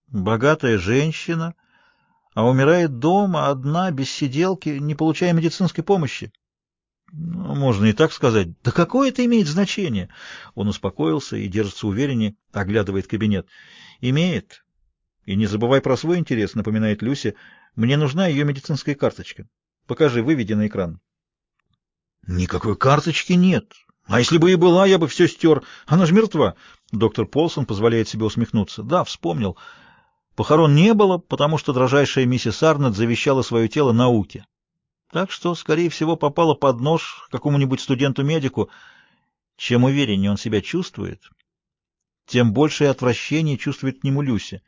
Богатая женщина, а умирает дома, одна, без сиделки, не получая медицинской помощи. Ну, можно и так сказать. Да какое это имеет значение? Он успокоился и держится увереннее, оглядывает кабинет. Имеет. И не забывай про свой интерес, напоминает Люси. Мне нужна ее медицинская карточка. Покажи, выведи на экран. Никакой карточки нет. А если бы и была, я бы все стер. Она же мертва. Доктор Полсон позволяет себе усмехнуться. Да, вспомнил. Похорон не было, потому что дрожайшая миссис Арнольд завещала свое тело науке. Так что, скорее всего, попала под нож какому-нибудь студенту-медику. Чем увереннее он себя чувствует, тем большее отвращение чувствует к нему Люси.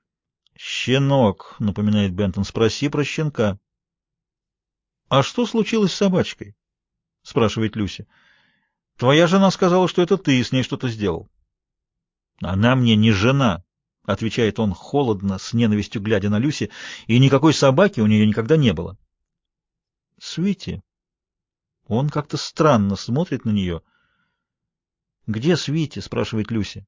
«Щенок», — напоминает Бентон, — «спроси про щенка». «А что случилось с собачкой?» — спрашивает Люси. «Твоя жена сказала, что это ты с ней что-то сделал». «Она мне не жена», — отвечает он холодно, с ненавистью глядя на Люси, — «и никакой собаки у нее никогда не было». «Свити». Он как-то странно смотрит на нее. «Где Свити?» — спрашивает Люси.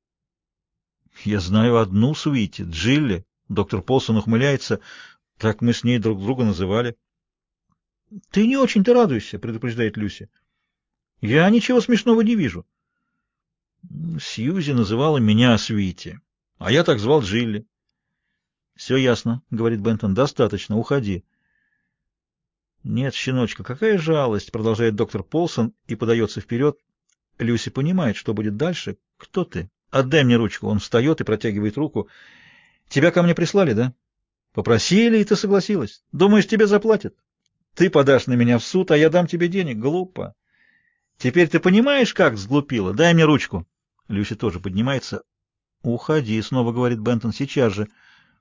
«Я знаю одну Свити, Джилли». Доктор Полсон ухмыляется. Так мы с ней друг друга называли. «Ты не очень-то радуйся», — предупреждает Люси. «Я ничего смешного не вижу». Сьюзи называла меня Свити, а я так звал Джилли. «Все ясно», — говорит Бентон. «Достаточно, уходи». «Нет, щеночка, какая жалость», — продолжает доктор Полсон и подается вперед. Люси понимает, что будет дальше. «Кто ты? Отдай мне ручку». Он встает и протягивает руку. «Тебя ко мне прислали, да?» «Попросили, и ты согласилась. Думаешь, тебе заплатят? Ты подашь на меня в суд, а я дам тебе денег. Глупо. Теперь ты понимаешь, как сглупила? Дай мне ручку». Люси тоже поднимается. «Уходи», — снова говорит Бентон, — «сейчас же».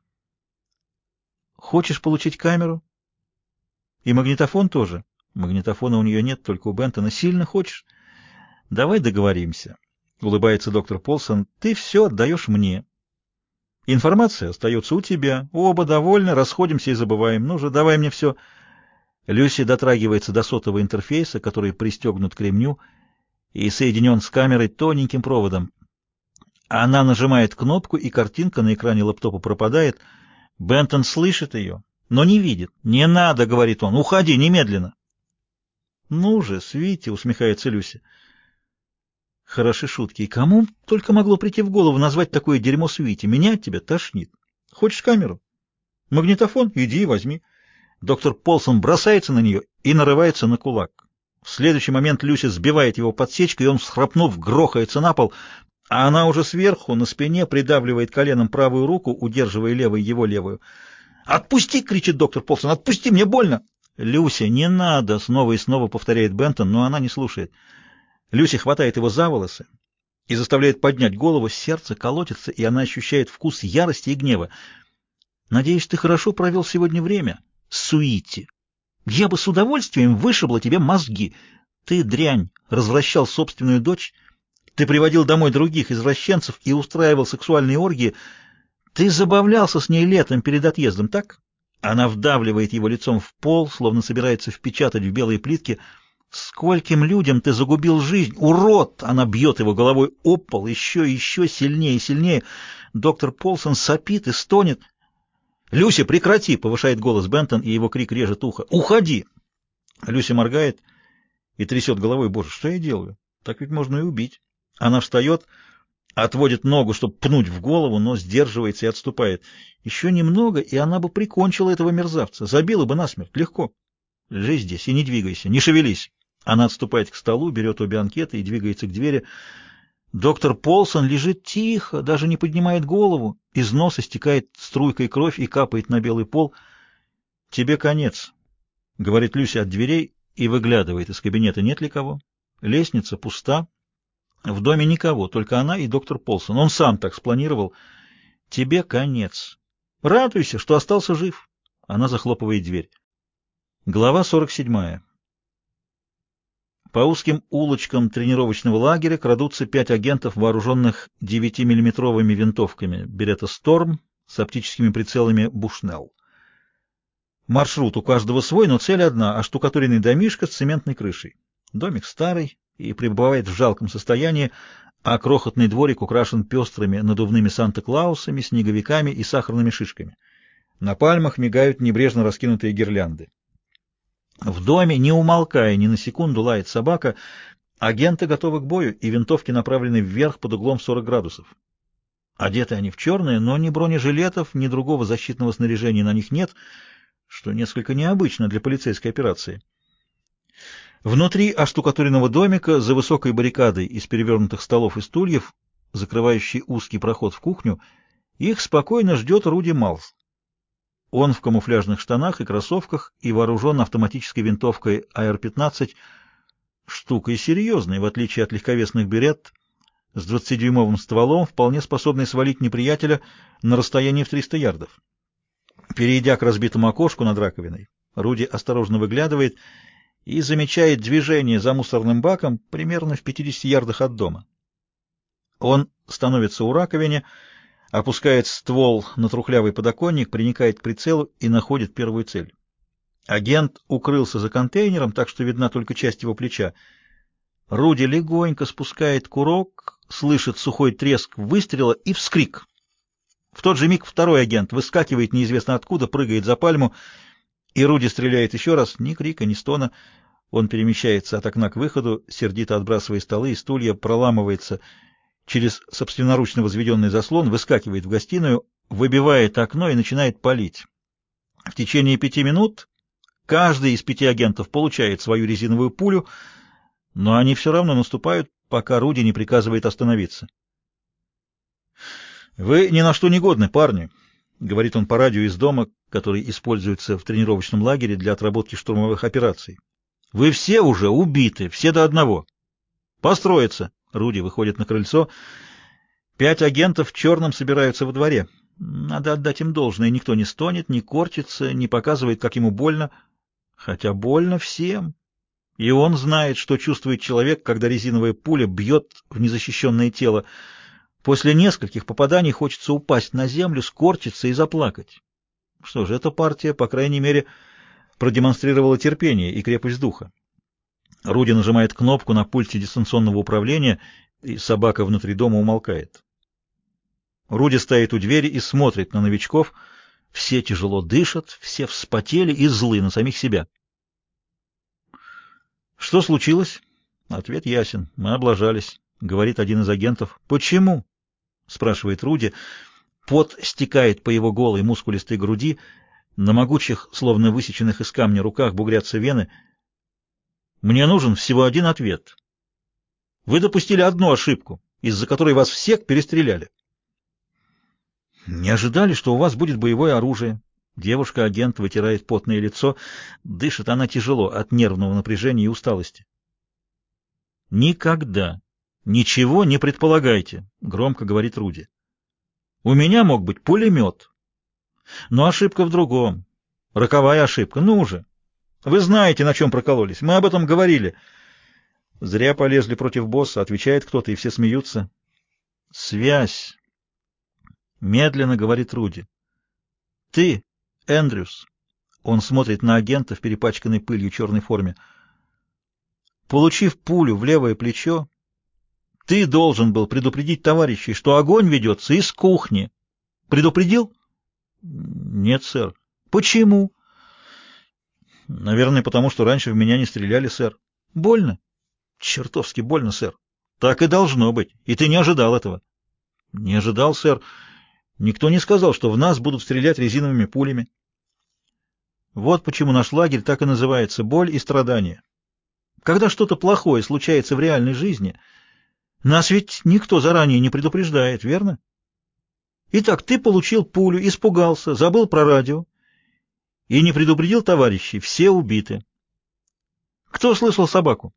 «Хочешь получить камеру? И магнитофон тоже?» Магнитофона у нее нет, только у Бентона. «Сильно хочешь?» «Давай договоримся», — улыбается доктор Полсон. «Ты все отдаешь мне. Информация остается у тебя. Оба довольны, расходимся и забываем. Ну же, давай мне все». Люси дотрагивается до сотового интерфейса, который пристегнут к ремню и соединен с камерой тоненьким проводом. Она нажимает кнопку, и картинка на экране лэптопа пропадает. Бентон слышит ее, но не видит. «Не надо», — говорит он, — «уходи немедленно». «Ну же, Свити», — усмехается Люси. Хороши шутки. И кому только могло прийти в голову назвать такое дерьмо Свити? Меня от тебя тошнит. Хочешь камеру? Магнитофон? Иди и возьми. Доктор Полсон бросается на нее и нарывается на кулак. В следующий момент Люси сбивает его подсечкой, и он, всхрапнув, грохается на пол, а она уже сверху, на спине, придавливает коленом правую руку, удерживая левой его левую. «Отпусти!» — кричит доктор Полсон. «Отпусти! Мне больно!» «Люся, не надо!» — снова и снова повторяет Бентон, но она не слушает. Люси хватает его за волосы и заставляет поднять голову, сердце колотится, и она ощущает вкус ярости и гнева. «Надеюсь, ты хорошо провел сегодня время, Суити. Я бы с удовольствием вышибла тебе мозги. Ты, дрянь, развращал собственную дочь, ты приводил домой других извращенцев и устраивал сексуальные оргии, ты забавлялся с ней летом перед отъездом, так?» Она вдавливает его лицом в пол, словно собирается впечатать в белые плитки. «Скольким людям ты загубил жизнь, урод!» Она бьет его головой об пол, еще сильнее и сильнее. Доктор Полсон сопит и стонет. «Люси, прекрати!» — повышает голос Бентон, и его крик режет ухо. «Уходи!» Люси моргает и трясет головой. «Боже, что я делаю? Так ведь можно и убить». Она встает, отводит ногу, чтобы пнуть в голову, но сдерживается и отступает. Еще немного, и она бы прикончила этого мерзавца, забила бы насмерть, легко. «Лежи здесь и не двигайся, не шевелись». Она отступает к столу, берет обе анкеты и двигается к двери. Доктор Полсон лежит тихо, даже не поднимает голову. Из носа стекает струйкой кровь и капает на белый пол. «Тебе конец», — говорит Люси от дверей и выглядывает из кабинета. Нет ли кого? Лестница пуста. В доме никого, только она и доктор Полсон. Он сам так спланировал. «Тебе конец. Радуйся, что остался жив». Она захлопывает дверь. Глава 47. По узким улочкам тренировочного лагеря крадутся 5 агентов, вооруженных 9-миллиметровыми винтовками Беретта Сторм с оптическими прицелами Бушнелл. Маршрут у каждого свой, но цель одна — оштукатуренный домишко с цементной крышей. Домик старый и пребывает в жалком состоянии, а крохотный дворик украшен пестрыми надувными Санта-Клаусами, снеговиками и сахарными шишками. На пальмах мигают небрежно раскинутые гирлянды. В доме, не умолкая ни на секунду, лает собака. Агенты готовы к бою, и винтовки направлены вверх под углом 40 градусов. Одеты они в черное, но ни бронежилетов, ни другого защитного снаряжения на них нет, что несколько необычно для полицейской операции. Внутри оштукатуренного домика, за высокой баррикадой из перевернутых столов и стульев, закрывающей узкий проход в кухню, их спокойно ждет Руди Малс. Он в камуфляжных штанах и кроссовках и вооружен автоматической винтовкой АР-15, штукой серьезной, в отличие от легковесных берет, с 20-дюймовым стволом, вполне способный свалить неприятеля на расстоянии в 300 ярдов. Перейдя к разбитому окошку над раковиной, Руди осторожно выглядывает и замечает движение за мусорным баком примерно в 50 ярдах от дома. Он становится у раковины, опускает ствол на трухлявый подоконник, приникает к прицелу и находит первую цель. Агент укрылся за контейнером, так что видна только часть его плеча. Руди легонько спускает курок, слышит сухой треск выстрела и вскрик. В тот же миг второй агент выскакивает неизвестно откуда, прыгает за пальму, и Руди стреляет еще раз, ни крика, ни стона. Он перемещается от окна к выходу, сердито отбрасывая столы и стулья, проламывается через собственноручно возведенный заслон, выскакивает в гостиную, выбивает окно и начинает палить. В течение 5 минут каждый из 5 агентов получает свою резиновую пулю, но они все равно наступают, пока Руди не приказывает остановиться. «Вы ни на что не годны, парни», — говорит он по радио из дома, который используется в тренировочном лагере для отработки штурмовых операций. «Вы все уже убиты, все до одного. Построиться!» Руди выходит на крыльцо. 5 агентов в черном собираются во дворе. Надо отдать им должное. Никто не стонет, не корчится, не показывает, как ему больно. Хотя больно всем. И он знает, что чувствует человек, когда резиновая пуля бьет в незащищенное тело. После нескольких попаданий хочется упасть на землю, скорчиться и заплакать. Что же, эта партия, по крайней мере, продемонстрировала терпение и крепость духа. Руди нажимает кнопку на пульте дистанционного управления, и собака внутри дома умолкает. Руди стоит у двери и смотрит на новичков. Все тяжело дышат, все вспотели и злы на самих себя. «Что случилось?» Ответ ясен. «Мы облажались», — говорит один из агентов. «Почему?» — спрашивает Руди. Пот стекает по его голой мускулистой груди. На могучих, словно высеченных из камня руках, бугрятся вены. «Мне нужен всего один ответ. Вы допустили одну ошибку, из-за которой вас всех перестреляли». «Не ожидали, что у вас будет боевое оружие». Девушка-агент вытирает потное лицо. Дышит она тяжело от нервного напряжения и усталости. «Никогда ничего не предполагайте», — громко говорит Руди. «У меня мог быть пулемет. Но ошибка в другом. Роковая ошибка. Ну уже. Вы знаете, на чем прокололись. Мы об этом говорили». «Зря полезли против босса», — отвечает кто-то, и все смеются. «Связь», — медленно говорит Руди. «Ты, Эндрюс», — он смотрит на агента в перепачканной пылью черной форме, — «получив пулю в левое плечо, ты должен был предупредить товарищей, что огонь ведется из кухни. Предупредил?» «Нет, сэр». «Почему?» «Наверное, потому что раньше в меня не стреляли, сэр». «Больно?» «Чертовски больно, сэр». «Так и должно быть. И ты не ожидал этого». «Не ожидал, сэр. Никто не сказал, что в нас будут стрелять резиновыми пулями». Вот почему наш лагерь так и называется — боль и страдания. Когда что-то плохое случается в реальной жизни, нас ведь никто заранее не предупреждает, верно? Итак, ты получил пулю, испугался, забыл про радио и не предупредил товарищей, все убиты. Кто слышал собаку?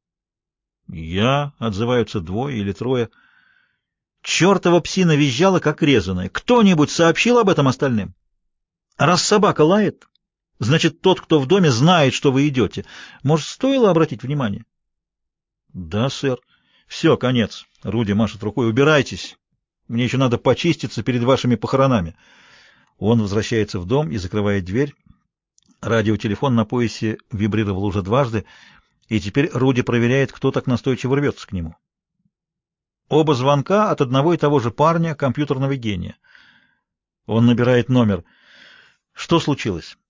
Я, отзываются 2 или 3. Чертова псина визжала, как резаная. Кто-нибудь сообщил об этом остальным? Раз собака лает, значит, тот, кто в доме, знает, что вы идете. Может, стоило обратить внимание? Да, сэр. Все, конец. Руди машет рукой. Убирайтесь. Мне еще надо почиститься перед вашими похоронами. Он возвращается в дом и закрывает дверь. Радиотелефон на поясе вибрировал уже дважды, и теперь Руди проверяет, кто так настойчиво рвется к нему. Оба звонка от одного и того же парня, компьютерного гения. Он набирает номер. Что случилось?